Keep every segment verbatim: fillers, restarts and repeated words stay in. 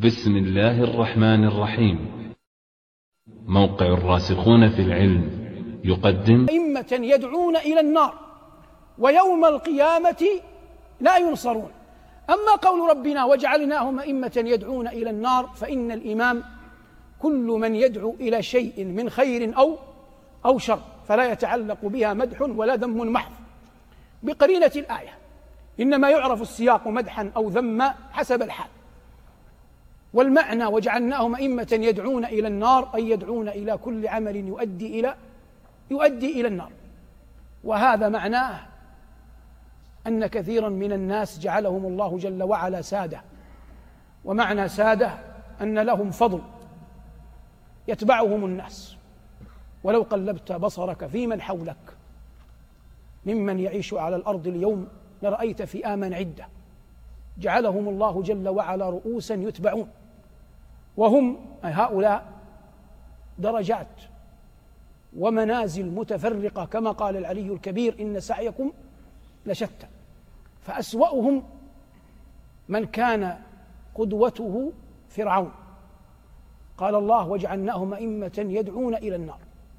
بسم الله الرحمن الرحيم. موقع الراسخون في العلم يقدم أئمة يدعون إلى النار ويوم القيامة لا ينصرون. أما قول ربنا وجعلناهم أئمة يدعون إلى النار، فإن الإمام كل من يدعو إلى شيء من خير أو أو شر، فلا يتعلق بها مدح ولا ذم محض بقرينة الآية، إنما يعرف السياق مدحا أو ذما حسب الحال. والمعنى وجعلناهم أئمة يدعون إلى النار أي يدعون إلى كل عمل يؤدي إلى يؤدي إلى النار. وهذا معناه أن كثيرا من الناس جعلهم الله جل وعلا سادة، ومعنى سادة أن لهم فضل يتبعهم الناس. ولو قلبت بصرك في من حولك ممن يعيش على الأرض اليوم لرأيت فئاما عدة جعلهم الله جل وعلا رؤوسا يتبعون، وهم هؤلاء درجات ومنازل متفرقة، كما قال العلي الكبير إن سعيكم لشتى. فأسوأهم من كان قدوته فرعون، قال الله وجعلناهم أئمة يدعون إلى النار.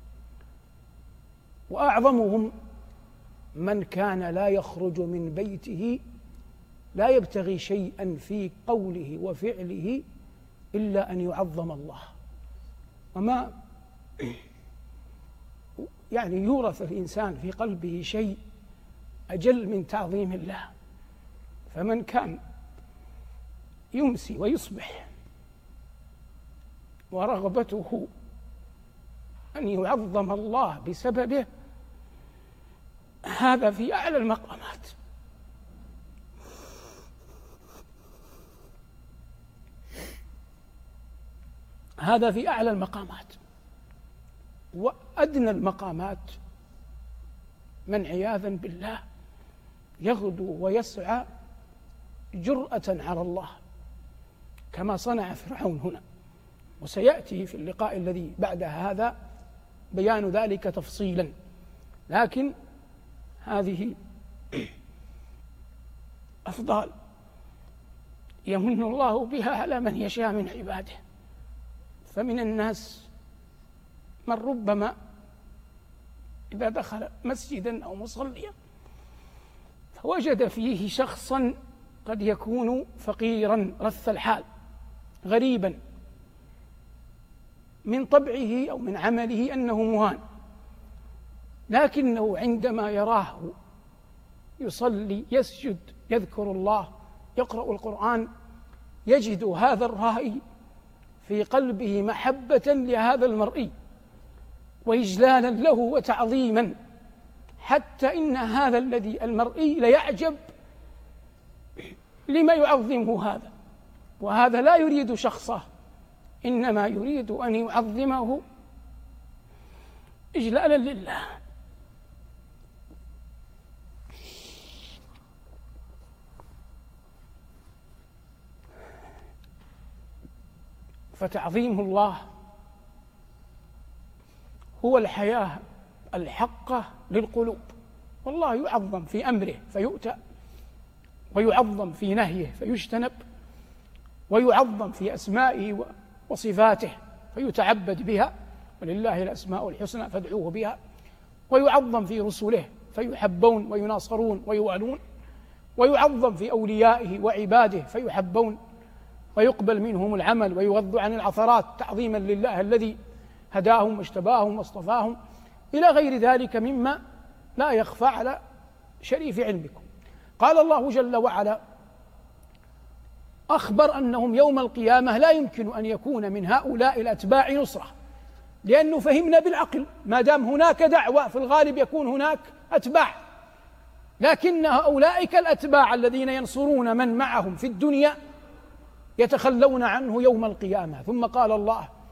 وأعظمهم من كان لا يخرج من بيته لا يبتغي شيئا في قوله وفعله إلا أن يعظم الله، وما يعني يورث الإنسان في قلبه شيء أجل من تعظيم الله. فمن كان يمسي ويصبح ورغبته أن يعظم الله بسببه، هذا في أعلى المقامات. هذا في أعلى المقامات. وأدنى المقامات من عياذا بالله يغدو ويسعى جرأة على الله كما صنع فرعون هنا، وسيأتي في اللقاء الذي بعد هذا بيان ذلك تفصيلا. لكن هذه أفضال يمن الله بها على من يشاء من عباده. فمن الناس من ربما إذا دخل مسجدا أو مصليا فوجد فيه شخصا قد يكون فقيرا رث الحال غريبا من طبعه أو من عمله أنه مهان، لكنه عندما يراه يصلي يسجد يذكر الله يقرأ القرآن يجد هذا الرائي في قلبه محبة لهذا المرئي وإجلالا له وتعظيما، حتى إن هذا الذي المرئي ليعجب لما يعظمه هذا، وهذا لا يريد شخصه، إنما يريد أن يعظمه إجلالا لله. فتعظيم الله هو الحياة الحقة للقلوب، والله يعظم في أمره فيؤتى، ويعظم في نهيه فيجتنب، ويعظم في أسمائه وصفاته فيتعبد بها، ولله الأسماء الحسنى فادعوه بها، ويعظم في رسله فيحبون ويناصرون ويوالون، ويعظم في أوليائه وعباده فيحبون ويقبل منهم العمل ويغض عن العثرات تعظيما لله الذي هداهم واجتباهم واصطفاهم، إلى غير ذلك مما لا يخفى على شريف علمكم. قال الله جل وعلا أخبر أنهم يوم القيامة لا يمكن أن يكون من هؤلاء الأتباع نصرة، لأنه فهمنا بالعقل ما دام هناك دعوة في الغالب يكون هناك أتباع، لكن أولئك الأتباع الذين ينصرون من معهم في الدنيا يتخلون عنه يوم القيامة. ثم قال الله